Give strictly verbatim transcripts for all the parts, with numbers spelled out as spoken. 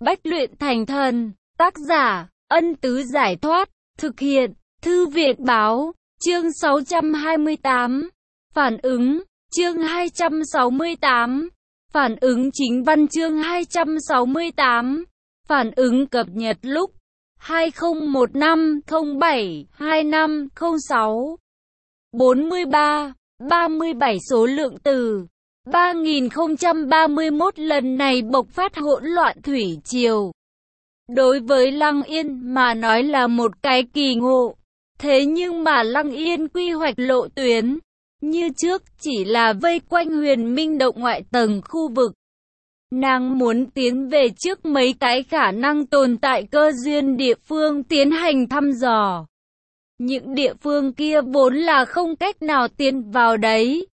Bách luyện thành thần. Tác giả, Ân Tứ Giải Thoát. Thực hiện, Thư viện Báo. Chương sáu trăm hai mươi tám. Phản ứng. Chương hai trăm sáu mươi tám. Phản ứng chính văn. Chương hai trăm sáu mươi tám. Phản ứng cập nhật lúc hai không một năm không bảy hai năm không sáu. bốn mươi ba, ba mươi bảy số lượng từ ba nghìn không trăm ba mươi mốt lần này bộc phát hỗn loạn thủy triều. Đối với Lăng Yên mà nói là một cái kỳ ngộ. Thế nhưng mà Lăng Yên quy hoạch lộ tuyến như trước chỉ là vây quanh Huyền Minh Động ngoại tầng khu vực. Nàng muốn tiến về trước mấy cái khả năng tồn tại cơ duyên địa phương tiến hành thăm dò. Những địa phương kia vốn là không cách nào tiến vào đấy.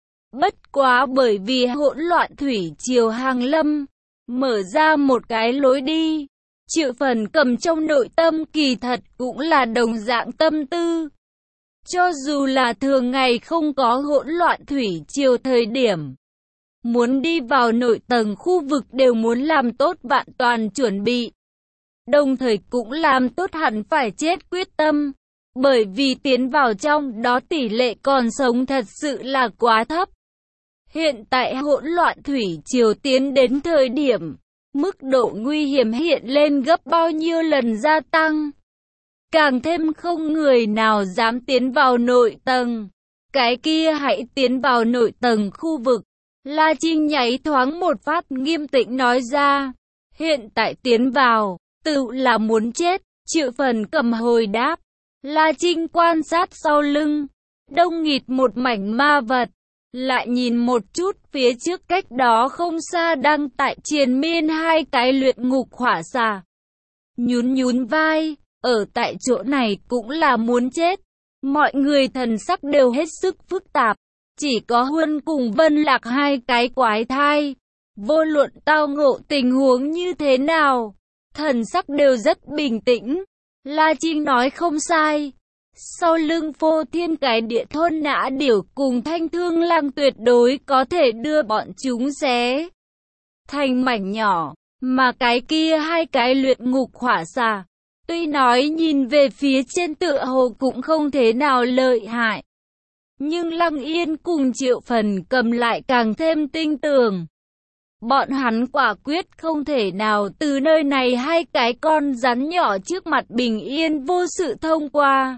Bất quá bởi vì hỗn loạn thủy triều hàng lâm, mở ra một cái lối đi. Triệu Phần Cầm trong nội tâm kỳ thật cũng là đồng dạng tâm tư. Cho dù là thường ngày không có hỗn loạn thủy triều thời điểm, muốn đi vào nội tầng khu vực đều muốn làm tốt vạn toàn chuẩn bị. Đồng thời cũng làm tốt hẳn phải chết quyết tâm. Bởi vì tiến vào trong đó tỷ lệ còn sống thật sự là quá thấp. Hiện tại hỗn loạn thủy triều tiến đến thời điểm, mức độ nguy hiểm hiện lên gấp bao nhiêu lần gia tăng. Càng thêm không người nào dám tiến vào nội tầng. Cái kia hãy tiến vào nội tầng khu vực. La Trinh nháy thoáng một phát nghiêm tĩnh nói ra. Hiện tại tiến vào, tự là muốn chết. Triệu Phần Cầm hồi đáp. La Trinh quan sát sau lưng. Đông nghịt một mảnh ma vật. Lại nhìn một chút phía trước cách đó không xa đang tại triền miên hai cái luyện ngục hỏa xà. Nhún nhún vai, ở tại chỗ này cũng là muốn chết. Mọi người thần sắc đều hết sức phức tạp. Chỉ có Huân cùng Vân Lạc hai cái quái thai. Vô luận tao ngộ tình huống như thế nào, thần sắc đều rất bình tĩnh. La Trinh nói không sai. Sau lưng Phô Thiên cái địa thôn nã điểu cùng Thanh Thương Lang tuyệt đối có thể đưa bọn chúng xé thành mảnh nhỏ. Mà cái kia hai cái luyện ngục hỏa xà, tuy nói nhìn về phía trên tựa hồ cũng không thế nào lợi hại, nhưng Lăng Yên cùng Triệu Phần Cầm lại càng thêm tinh tường. Bọn hắn quả quyết không thể nào từ nơi này hai cái con rắn nhỏ trước mặt bình yên vô sự thông qua.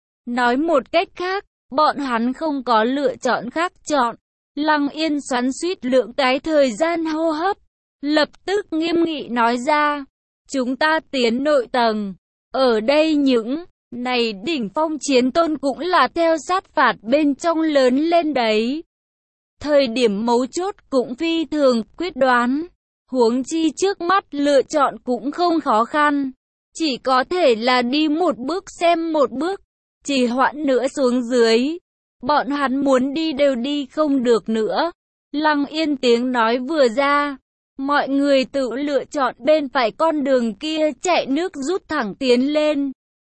Nói một cách khác, bọn hắn không có lựa chọn khác chọn. Lăng Yên xoắn suýt lượng cái thời gian hô hấp, lập tức nghiêm nghị nói ra. Chúng ta tiến nội tầng. Ở đây những này đỉnh phong chiến tôn cũng là theo sát phạt bên trong lớn lên đấy. Thời điểm mấu chốt cũng phi thường quyết đoán. Huống chi trước mắt lựa chọn cũng không khó khăn. Chỉ có thể là đi một bước xem một bước. Chỉ hoãn nữa xuống dưới. Bọn hắn muốn đi đều đi không được nữa. Lăng Yên tiếng nói vừa ra. Mọi người tự lựa chọn bên phải con đường kia chạy nước rút thẳng tiến lên.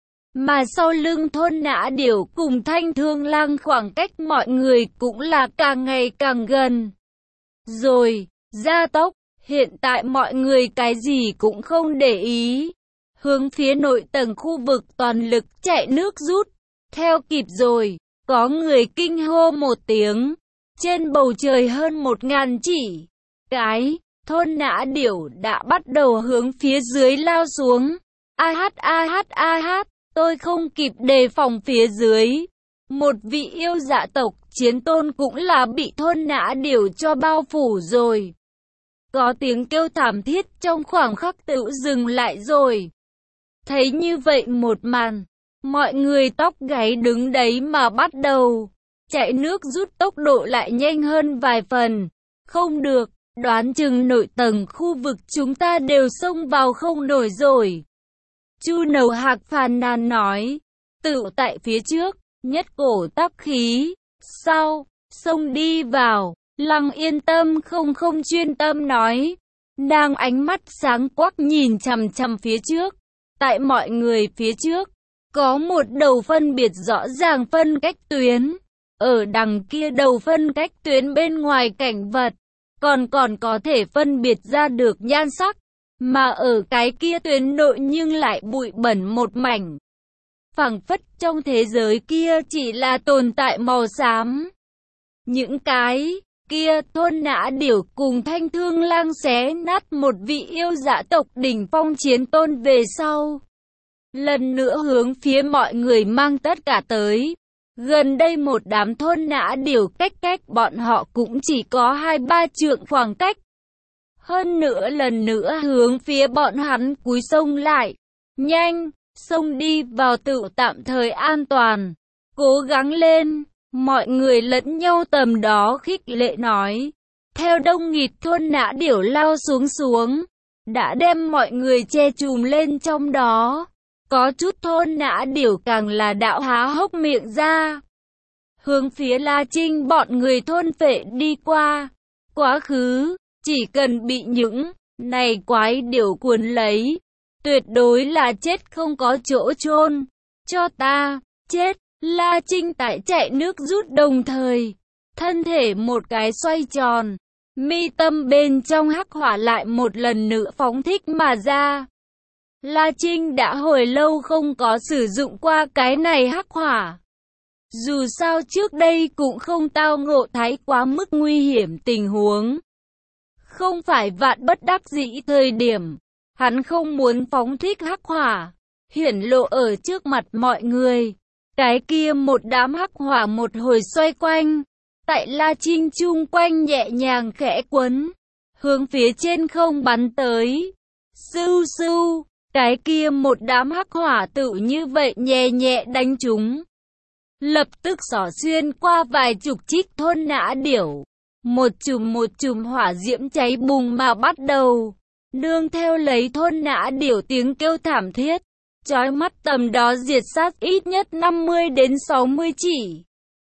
Mà sau lưng thôn nã điểu cùng Thanh Thương Lang khoảng cách mọi người cũng là càng ngày càng gần. Rồi, gia tốc, hiện tại mọi người cái gì cũng không để ý. Hướng phía nội tầng khu vực toàn lực chạy nước rút. Theo kịp rồi, có người kinh hô một tiếng. Trên bầu trời hơn một ngàn chỉ cái, thôn nã điểu đã bắt đầu hướng phía dưới lao xuống. A hát a hát a hát, tôi không kịp đề phòng phía dưới. Một vị yêu dạ tộc chiến tôn cũng là bị thôn nã điểu cho bao phủ rồi. Có tiếng kêu thảm thiết trong khoảng khắc tự dừng lại rồi. Thấy như vậy một màn, mọi người tóc gáy đứng đấy mà bắt đầu chạy nước rút, tốc độ lại nhanh hơn vài phần. Không được, đoán chừng nội tầng khu vực chúng ta đều xông vào không nổi rồi. Chu Nầu Hạc phàn nàn nói. Tự tại phía trước, nhất cổ tắc khí. Sau, xông đi vào. Lăng Yên tâm không không chuyên tâm nói. Nàng ánh mắt sáng quắc nhìn chằm chằm phía trước. Tại mọi người phía trước, có một đầu phân biệt rõ ràng phân cách tuyến. Ở đằng kia đầu phân cách tuyến bên ngoài cảnh vật, còn còn có thể phân biệt ra được nhan sắc. Mà ở cái kia tuyến nội nhưng lại bụi bẩn một mảnh. Phảng phất trong thế giới kia chỉ là tồn tại màu xám. Những cái kia thôn nã điểu cùng Thanh Thương Lang xé nát một vị yêu dã tộc đỉnh phong chiến tôn về sau. Lần nữa hướng phía mọi người mang tất cả tới. Gần đây một đám thôn nã điểu cách cách bọn họ cũng chỉ có hai ba trượng khoảng cách. Hơn nữa lần nữa hướng phía bọn hắn cúi sông lại. Nhanh, sông đi vào tự tạm thời an toàn. Cố gắng lên, mọi người lẫn nhau tầm đó khích lệ nói. Theo đông nghịt thôn nã điểu lao xuống xuống, đã đem mọi người che chùm lên trong đó. Có chút thôn nã điểu càng là đạo há hốc miệng ra. Hướng phía La Trinh bọn người thôn phệ đi qua. Quá khứ, chỉ cần bị những này quái điểu cuốn lấy, tuyệt đối là chết không có chỗ chôn. Cho ta, chết! La Trinh tại chạy nước rút đồng thời. Thân thể một cái xoay tròn. Mi tâm bên trong hắc hỏa lại một lần nữa phóng thích mà ra. La Trinh đã hồi lâu không có sử dụng qua cái này hắc hỏa. Dù sao trước đây cũng không tao ngộ thái quá mức nguy hiểm tình huống. Không phải vạn bất đắc dĩ thời điểm, hắn không muốn phóng thích hắc hỏa, hiển lộ ở trước mặt mọi người. Cái kia một đám hắc hỏa một hồi xoay quanh, tại La Trinh chung quanh nhẹ nhàng khẽ quấn, hướng phía trên không bắn tới. Sưu sưu, cái kia một đám hắc hỏa tự như vậy nhẹ nhẹ đánh chúng. Lập tức xỏ xuyên qua vài chục trích thôn nã điểu. Một chùm một chùm hỏa diễm cháy bùng mà bắt đầu. Nương theo lấy thôn nã điểu tiếng kêu thảm thiết. Chói mắt tầm đó diệt sát ít nhất năm mươi đến sáu mươi chỉ.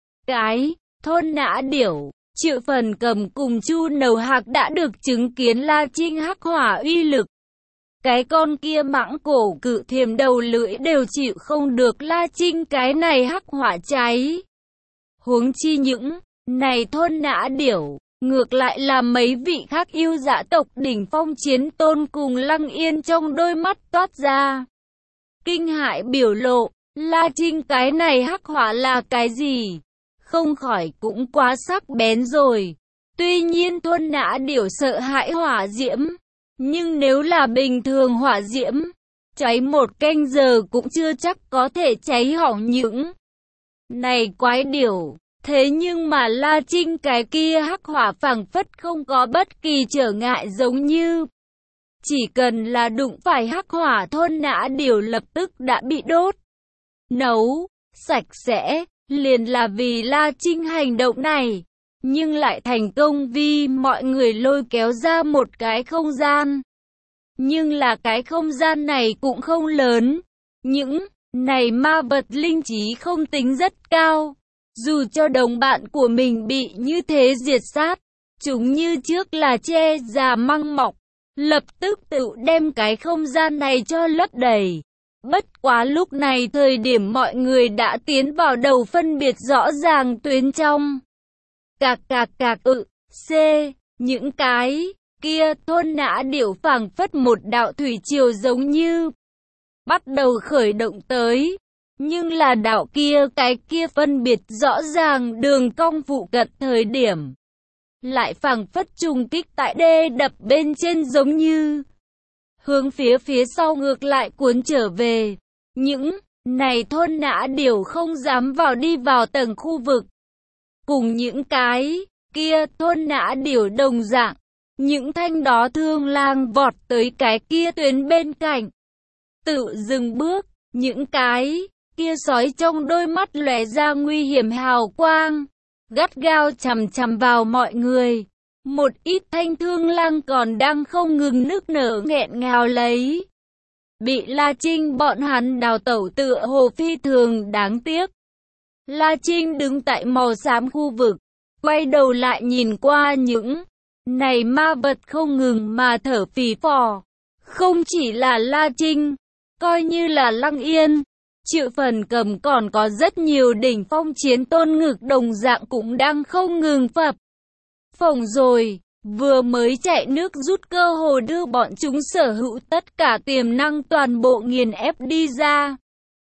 Cái, thôn nã điểu, Triệu Phần Cầm cùng Chu Nầu Hạc đã được chứng kiến La Trinh hắc hỏa uy lực. Cái con kia mãng cổ cự thiềm đầu lưỡi đều chịu không được La Trinh cái này hắc hỏa cháy. Huống chi những này thôn nã điểu, ngược lại là mấy vị khác yêu dã tộc đỉnh phong chiến tôn cùng Lăng Yên trong đôi mắt toát ra kinh hãi biểu lộ. La Trinh cái này hắc hỏa là cái gì? Không khỏi cũng quá sắc bén rồi. Tuy nhiên thôn nã điểu sợ hãi hỏa diễm, nhưng nếu là bình thường hỏa diễm, cháy một canh giờ cũng chưa chắc có thể cháy hỏng những này quái điểu. Thế nhưng mà La Trinh cái kia hắc hỏa phảng phất không có bất kỳ trở ngại, giống như chỉ cần là đụng phải hắc hỏa thôn nã điểu lập tức đã bị đốt, nấu, sạch sẽ. Liền là vì La Trinh hành động này, nhưng lại thành công vì mọi người lôi kéo ra một cái không gian. Nhưng là cái không gian này cũng không lớn. Những này ma vật linh trí không tính rất cao. Dù cho đồng bạn của mình bị như thế diệt sát, chúng như trước là che già măng mọc, lập tức tự đem cái không gian này cho lấp đầy. Bất quá lúc này thời điểm mọi người đã tiến vào đầu phân biệt rõ ràng tuyến trong. Cạc cạc cạc ự, c, những cái kia thôn nã điểu phảng phất một đạo thủy triều giống như bắt đầu khởi động tới. Nhưng là đạo kia cái kia phân biệt rõ ràng đường cong phụ cận thời điểm, lại phảng phất trùng kích tại đê đập bên trên giống như hướng phía phía sau ngược lại cuốn trở về. Những này thôn nã điểu không dám vào đi vào tầng khu vực. Cùng những cái kia thôn nã điểu đồng dạng, những thanh đó thương lang vọt tới cái kia tuyến bên cạnh, tự dừng bước. Những cái kia sói trong đôi mắt lóe ra nguy hiểm hào quang, gắt gao chằm chằm vào mọi người. Một ít thanh thương lang còn đang không ngừng nức nở nghẹn ngào lấy. Bị La Trinh bọn hắn đào tẩu tựa hồ phi thường đáng tiếc. La Trinh đứng tại màu xám khu vực, quay đầu lại nhìn qua những này ma vật không ngừng mà thở phì phò. Không chỉ là La Trinh, coi như là Lăng Yên, Triệu Phần Cầm còn có rất nhiều đỉnh phong chiến tôn ngực đồng dạng cũng đang không ngừng phập phồng rồi. Vừa mới chạy nước rút cơ hồ đưa bọn chúng sở hữu tất cả tiềm năng toàn bộ nghiền ép đi ra.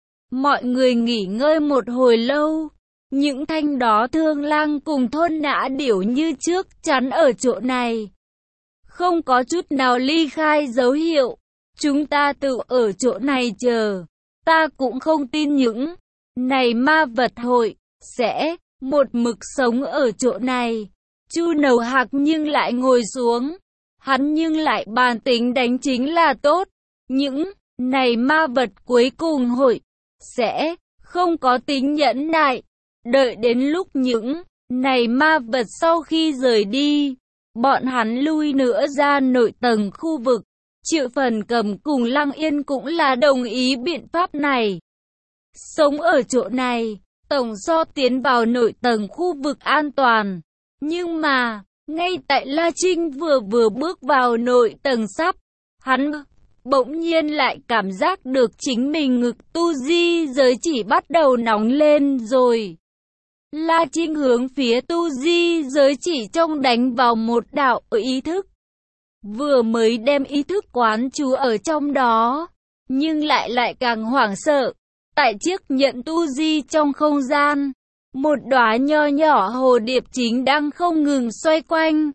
Mọi người nghỉ ngơi một hồi lâu. Những thanh đó thương lang cùng thôn nã điểu như trước chắn ở chỗ này. Không có chút nào ly khai dấu hiệu. Chúng ta tự ở chỗ này chờ. Ta cũng không tin những này ma vật hội sẽ một mực sống ở chỗ này. Chu Nầu Hạc nhưng lại ngồi xuống. Hắn nhưng lại bàn tính đánh chính là tốt. Những này ma vật cuối cùng hội sẽ không có tính nhẫn nại. Đợi đến lúc những này ma vật sau khi rời đi, bọn hắn lui nữa ra nội tầng khu vực. Triệu Phần Cầm cùng Lăng Yên cũng là đồng ý biện pháp này. Sống ở chỗ này, tổng so tiến vào nội tầng khu vực an toàn. Nhưng mà, ngay tại La Trinh vừa vừa bước vào nội tầng sắp, hắn bỗng nhiên lại cảm giác được chính mình ngực tu di giới chỉ bắt đầu nóng lên rồi. La Trinh hướng phía tu di giới chỉ trong đánh vào một đạo ý thức. Vừa mới đem ý thức quán chú ở trong đó, nhưng lại lại càng hoảng sợ. Tại chiếc nhận tu di trong không gian, một đóa nho nhỏ hồ điệp chính đang không ngừng xoay quanh.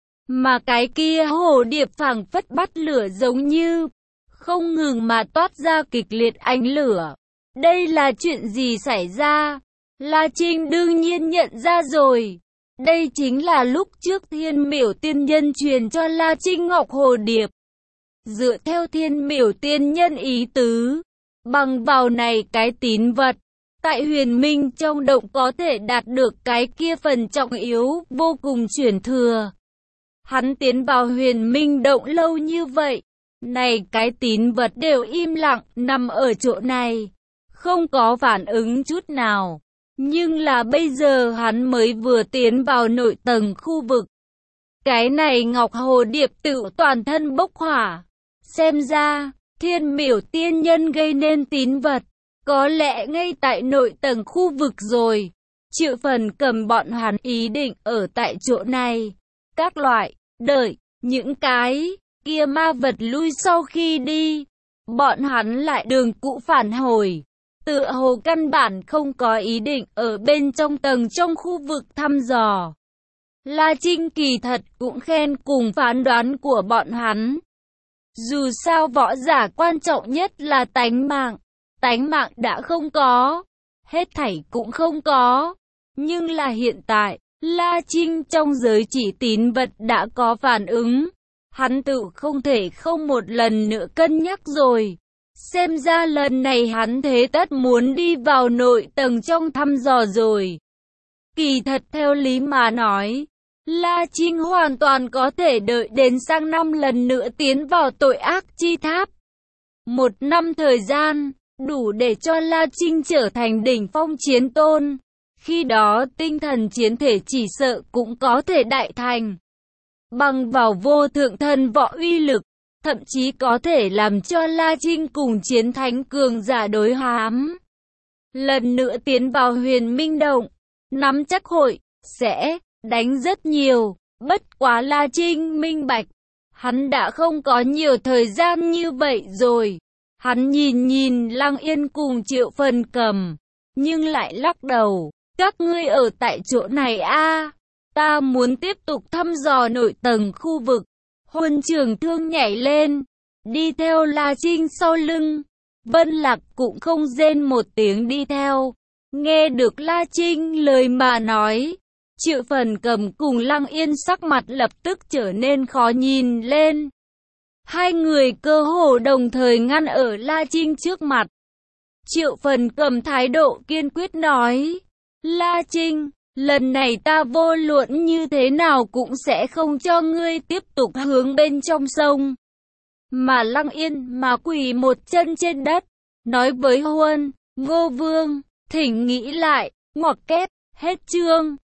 Mà cái kia hồ điệp phảng phất bắt lửa giống như không ngừng mà toát ra kịch liệt ánh lửa. Đây là chuyện gì xảy ra? La Trinh đương nhiên nhận ra rồi. Đây chính là lúc trước Thiên Miểu Tiên Nhân truyền cho La Trinh Ngọc Hồ Điệp. Dựa theo Thiên Miểu Tiên Nhân ý tứ, bằng vào này cái tín vật, tại huyền minh trong động có thể đạt được cái kia phần trọng yếu vô cùng chuyển thừa. Hắn tiến vào huyền minh động lâu như vậy, này cái tín vật đều im lặng nằm ở chỗ này, không có phản ứng chút nào. Nhưng là bây giờ hắn mới vừa tiến vào nội tầng khu vực. Cái này Ngọc Hồ Điệp tự toàn thân bốc hỏa. Xem ra, Thiên Miểu Tiên Nhân gây nên tín vật, có lẽ ngay tại nội tầng khu vực rồi. Triệu Phần Cầm bọn hắn ý định ở tại chỗ này. Các loại, đợi, những cái kia ma vật lui sau khi đi. Bọn hắn lại đường cũ phản hồi. Tựa hồ căn bản không có ý định ở bên trong tầng trong khu vực thăm dò. La Trinh kỳ thật cũng khen cùng phán đoán của bọn hắn. Dù sao võ giả quan trọng nhất là tánh mạng. Tánh mạng đã không có, hết thảy cũng không có. Nhưng là hiện tại, La Trinh trong giới chỉ tín vật đã có phản ứng. Hắn tự không thể không một lần nữa cân nhắc rồi. Xem ra lần này hắn thế tất muốn đi vào nội tầng trong thăm dò rồi. Kỳ thật theo lý mà nói, La Trinh hoàn toàn có thể đợi đến sang năm lần nữa tiến vào tội ác chi tháp. Một năm thời gian, đủ để cho La Trinh trở thành đỉnh phong chiến tôn. Khi đó tinh thần chiến thể chỉ sợ cũng có thể đại thành. Bằng vào vô thượng thần võ uy lực, thậm chí có thể làm cho La Trinh cùng chiến thánh cường giả đối hám. Lần nữa tiến vào huyền minh động, nắm chắc hội, sẽ đánh rất nhiều. Bất quá La Trinh minh bạch, hắn đã không có nhiều thời gian như vậy rồi. Hắn nhìn nhìn Lăng Yên cùng Triệu Phần Cầm, nhưng lại lắc đầu. Các ngươi ở tại chỗ này a, ta muốn tiếp tục thăm dò nội tầng khu vực. Huân Trường Thương nhảy lên, đi theo La Trinh sau lưng. Vân Lạc cũng không rên một tiếng đi theo. Nghe được La Trinh lời mà nói, Triệu Phần Cầm cùng Lăng Yên sắc mặt lập tức trở nên khó nhìn lên. Hai người cơ hồ đồng thời ngăn ở La Trinh trước mặt. Triệu Phần Cầm thái độ kiên quyết nói, La Trinh, lần này ta vô luận như thế nào cũng sẽ không cho ngươi tiếp tục hướng bên trong sông. Mà Lăng Yên mà quỳ một chân trên đất, nói với Huân, Ngô Vương, thỉnh nghĩ lại, ngoặc kép, hết chương.